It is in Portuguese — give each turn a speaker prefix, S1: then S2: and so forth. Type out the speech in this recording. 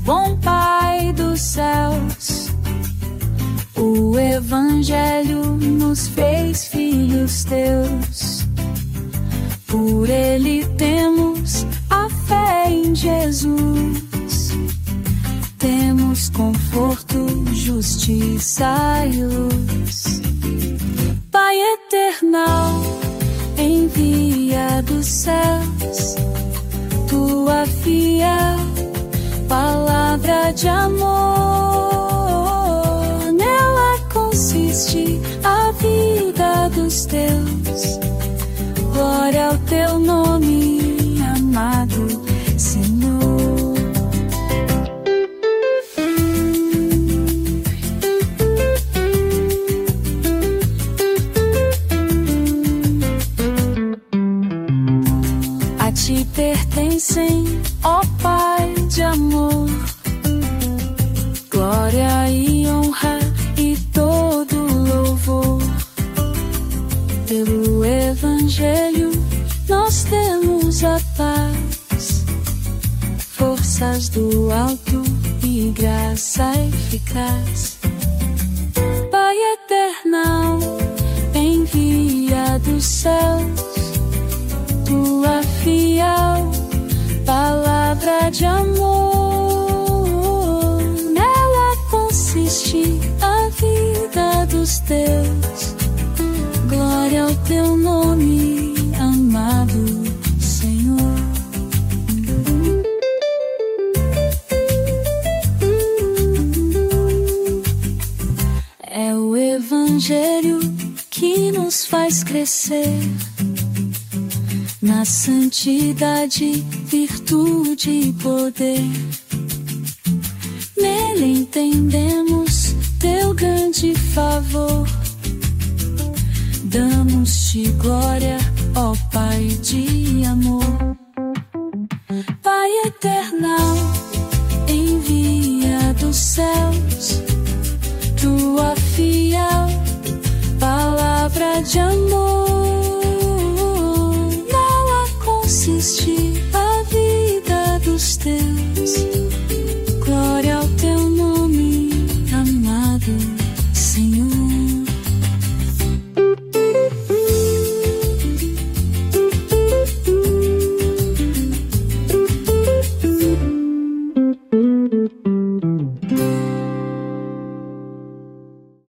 S1: bom Pai dos céus. O Evangelho nos fez filhos teus. Por ele temos a fé em Jesus. Temos conforto, justiça e luz. Pai eternal, envia dos céus tua fiel palavra de amor. Nela consiste a vida dos teus. Glória ao teu nome, amado Senhor. A ti pertencem, ó Pai de amor, glória e honra e todo louvor. Pelo Evangelho nós temos a paz, forças do alto e graça eficaz. Pai eternal, envia dos céus tua fiel palavra de amor. Nela consiste a vida dos teus. Glória ao teu nome, amado Senhor. É o Evangelho que nos faz crescer na santidade, virtude e poder. Nele entendemos teu grande favor. Damos-te glória, ó Pai de amor. Pai eternal, envia dos céus tua fiel palavra de amor.